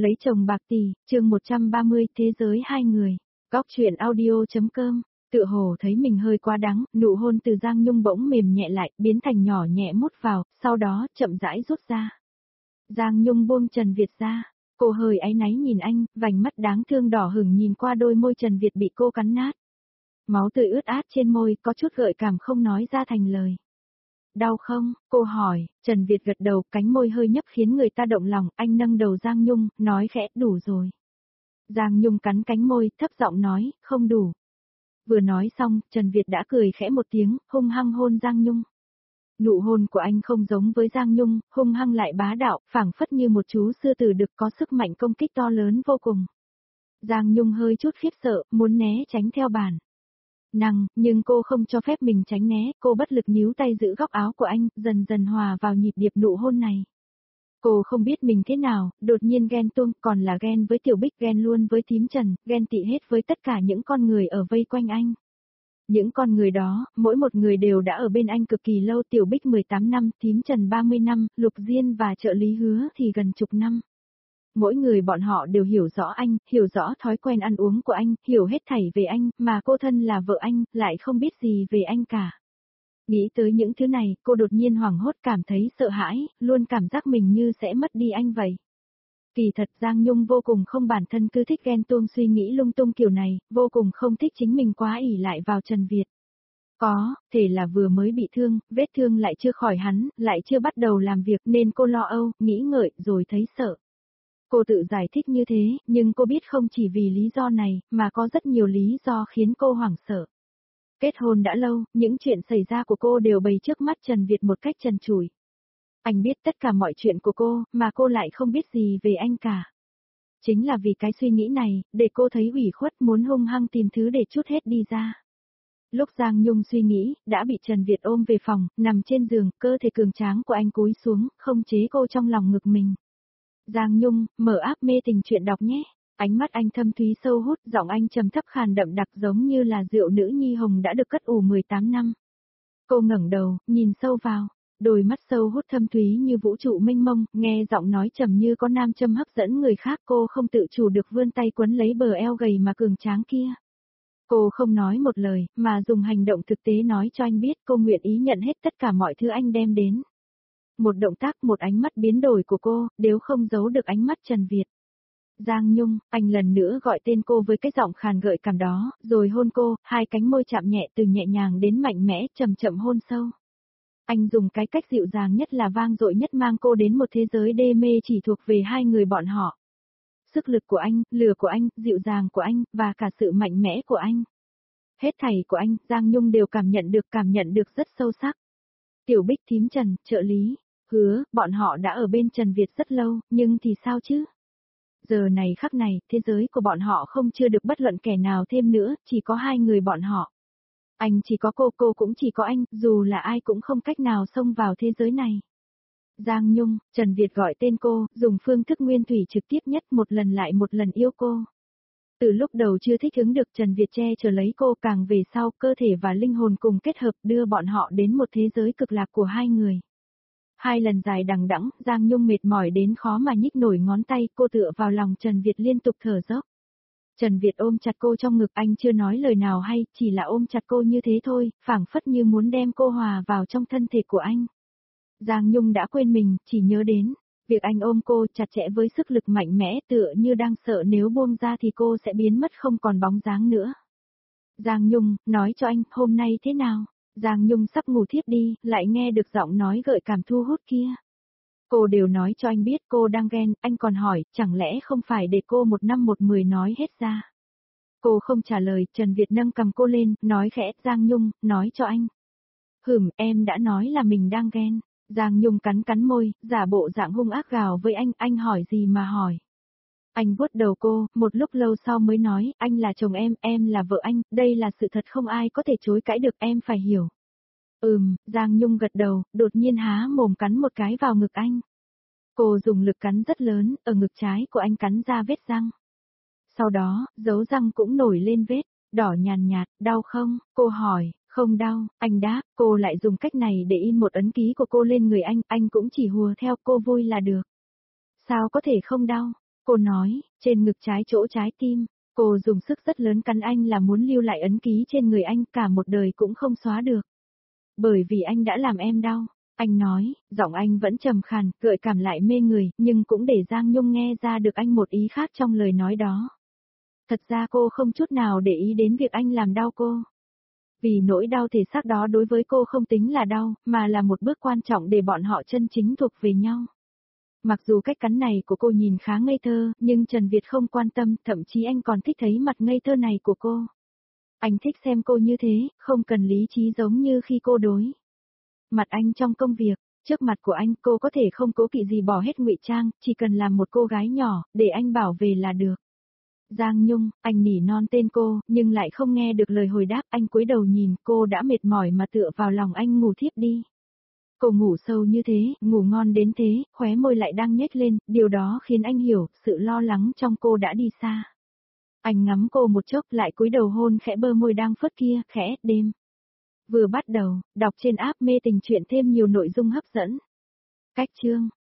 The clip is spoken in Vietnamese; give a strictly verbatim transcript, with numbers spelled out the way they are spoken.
Lấy chồng bạc tỷ, chương một trăm ba mươi, thế giới hai người. Góc truyện audio.com, tựa hồ thấy mình hơi quá đắng, nụ hôn từ Giang Nhung bỗng mềm nhẹ lại, biến thành nhỏ nhẹ mút vào, sau đó chậm rãi rút ra. Giang Nhung buông Trần Việt ra, cô hơi áy náy nhìn anh, vành mắt đáng thương đỏ hửng nhìn qua đôi môi Trần Việt bị cô cắn nát. Máu tươi ướt át trên môi, có chút gợi cảm không nói ra thành lời. Đau không? Cô hỏi, Trần Việt gật đầu, cánh môi hơi nhấp khiến người ta động lòng, anh nâng đầu Giang Nhung, nói khẽ, đủ rồi. Giang Nhung cắn cánh môi, thấp giọng nói, không đủ. Vừa nói xong, Trần Việt đã cười khẽ một tiếng, hung hăng hôn Giang Nhung. Nụ hôn của anh không giống với Giang Nhung, hung hăng lại bá đạo, phảng phất như một chú sư tử đực có sức mạnh công kích to lớn vô cùng. Giang Nhung hơi chút khiếp sợ, muốn né tránh theo bản năng, nhưng cô không cho phép mình tránh né, cô bất lực níu tay giữ góc áo của anh, dần dần hòa vào nhịp điệp nụ hôn này. Cô không biết mình thế nào, đột nhiên ghen tuông, còn là ghen với Tiểu Bích, ghen luôn với Thím Trần, ghen tị hết với tất cả những con người ở vây quanh anh. Những con người đó, mỗi một người đều đã ở bên anh cực kỳ lâu, Tiểu Bích mười tám năm, Thím Trần ba mươi năm, Lục Diên và trợ lý Hứa thì gần chục năm. Mỗi người bọn họ đều hiểu rõ anh, hiểu rõ thói quen ăn uống của anh, hiểu hết thảy về anh, mà cô thân là vợ anh, lại không biết gì về anh cả. Nghĩ tới những thứ này, cô đột nhiên hoảng hốt cảm thấy sợ hãi, luôn cảm giác mình như sẽ mất đi anh vậy. Kỳ thật Giang Nhung vô cùng không, bản thân cứ thích ghen tuông suy nghĩ lung tung kiểu này, vô cùng không thích chính mình quá ỷ lại vào Trần Việt. Có, thể là vừa mới bị thương, vết thương lại chưa khỏi hắn, lại chưa bắt đầu làm việc nên cô lo âu, nghĩ ngợi, rồi thấy sợ. Cô tự giải thích như thế, nhưng cô biết không chỉ vì lý do này, mà có rất nhiều lý do khiến cô hoảng sợ. Kết hôn đã lâu, những chuyện xảy ra của cô đều bày trước mắt Trần Việt một cách trần trụi. Anh biết tất cả mọi chuyện của cô, mà cô lại không biết gì về anh cả. Chính là vì cái suy nghĩ này, để cô thấy ủy khuất, muốn hung hăng tìm thứ để trút hết đi ra. Lúc Giang Nhung suy nghĩ, đã bị Trần Việt ôm về phòng, nằm trên giường, cơ thể cường tráng của anh cúi xuống, không chế cô trong lòng ngực mình. Giang Nhung, mở app mê tình chuyện đọc nhé. Ánh mắt anh thâm thúy sâu hút, giọng anh trầm thấp khàn đậm đặc giống như là rượu nữ nhi hồng đã được cất ủ mười tám năm. Cô ngẩng đầu, nhìn sâu vào, đôi mắt sâu hút thâm thúy như vũ trụ mênh mông, nghe giọng nói trầm như có nam châm hấp dẫn người khác, cô không tự chủ được vươn tay quấn lấy bờ eo gầy mà cường tráng kia. Cô không nói một lời, mà dùng hành động thực tế nói cho anh biết cô nguyện ý nhận hết tất cả mọi thứ anh đem đến. Một động tác, một ánh mắt biến đổi của cô, đều không giấu được ánh mắt Trần Việt. Giang Nhung, anh lần nữa gọi tên cô với cái giọng khàn gợi cảm đó, rồi hôn cô, hai cánh môi chạm nhẹ từ nhẹ nhàng đến mạnh mẽ, chậm chậm hôn sâu. Anh dùng cái cách dịu dàng nhất là vang dội nhất mang cô đến một thế giới đê mê chỉ thuộc về hai người bọn họ. Sức lực của anh, lửa của anh, dịu dàng của anh, và cả sự mạnh mẽ của anh. Hết thảy của anh, Giang Nhung đều cảm nhận được, cảm nhận được rất sâu sắc. Tiểu Bích, Thím Trần, trợ lý, Hứa, bọn họ đã ở bên Trần Việt rất lâu, nhưng thì sao chứ? Giờ này khắc này, thế giới của bọn họ không chưa được bất luận kẻ nào thêm nữa, chỉ có hai người bọn họ. Anh chỉ có cô, cô cũng chỉ có anh, dù là ai cũng không cách nào xông vào thế giới này. Giang Nhung, Trần Việt gọi tên cô, dùng phương thức nguyên thủy trực tiếp nhất, một lần lại một lần yêu cô. Từ lúc đầu chưa thích ứng được, Trần Việt che chở lấy cô, càng về sau, cơ thể và linh hồn cùng kết hợp đưa bọn họ đến một thế giới cực lạc của hai người. Hai lần dài đằng đẵng, Giang Nhung mệt mỏi đến khó mà nhích nổi ngón tay, cô tựa vào lòng Trần Việt liên tục thở dốc. Trần Việt ôm chặt cô trong ngực, anh chưa nói lời nào hay, chỉ là ôm chặt cô như thế thôi, phảng phất như muốn đem cô hòa vào trong thân thể của anh. Giang Nhung đã quên mình, chỉ nhớ đến việc anh ôm cô chặt chẽ với sức lực mạnh mẽ, tựa như đang sợ nếu buông ra thì cô sẽ biến mất không còn bóng dáng nữa. Giang Nhung, nói cho anh, hôm nay thế nào? Giang Nhung sắp ngủ thiếp đi, lại nghe được giọng nói gợi cảm thu hút kia. Cô đều nói cho anh biết cô đang ghen, anh còn hỏi, chẳng lẽ không phải để cô một năm một mười nói hết ra. Cô không trả lời, Trần Việt nâng cầm cô lên, nói khẽ, Giang Nhung, nói cho anh. Hửm, em đã nói là mình đang ghen. Giang Nhung cắn cắn môi, giả bộ dạng hung ác gào với anh, anh hỏi gì mà hỏi. Anh vuốt đầu cô, một lúc lâu sau mới nói, anh là chồng em, em là vợ anh, đây là sự thật không ai có thể chối cãi được, em phải hiểu. Ừm, Giang Nhung gật đầu, đột nhiên há mồm cắn một cái vào ngực anh. Cô dùng lực cắn rất lớn, ở ngực trái của anh cắn ra vết răng. Sau đó, dấu răng cũng nổi lên vết, đỏ nhàn nhạt, đau không? Cô hỏi, không đau, anh đáp, cô lại dùng cách này để in một ấn ký của cô lên người anh, anh cũng chỉ hùa theo, cô vui là được. Sao có thể không đau? Cô nói, trên ngực trái chỗ trái tim, cô dùng sức rất lớn cắn anh là muốn lưu lại ấn ký trên người anh cả một đời cũng không xóa được. Bởi vì anh đã làm em đau, anh nói, giọng anh vẫn trầm khàn, gợi cảm lại mê người, nhưng cũng để Giang Nhung nghe ra được anh một ý khác trong lời nói đó. Thật ra cô không chút nào để ý đến việc anh làm đau cô. Vì nỗi đau thể xác đó đối với cô không tính là đau, mà là một bước quan trọng để bọn họ chân chính thuộc về nhau. Mặc dù cách cắn này của cô nhìn khá ngây thơ, nhưng Trần Việt không quan tâm, thậm chí anh còn thích thấy mặt ngây thơ này của cô. Anh thích xem cô như thế, không cần lý trí giống như khi cô đối mặt anh trong công việc, trước mặt của anh cô có thể không cố kỵ gì bỏ hết ngụy trang, chỉ cần làm một cô gái nhỏ, để anh bảo vệ là được. Giang Nhung, anh nỉ non tên cô, nhưng lại không nghe được lời hồi đáp, anh cúi đầu nhìn, cô đã mệt mỏi mà tựa vào lòng anh ngủ thiếp đi. Cô ngủ sâu như thế, ngủ ngon đến thế, khóe môi lại đang nhếch lên, điều đó khiến anh hiểu, sự lo lắng trong cô đã đi xa. Anh ngắm cô một chốc lại cúi đầu hôn khẽ bờ môi đang phớt kia, khẽ, đêm. Vừa bắt đầu, đọc trên app mê tình truyện thêm nhiều nội dung hấp dẫn. Cách chương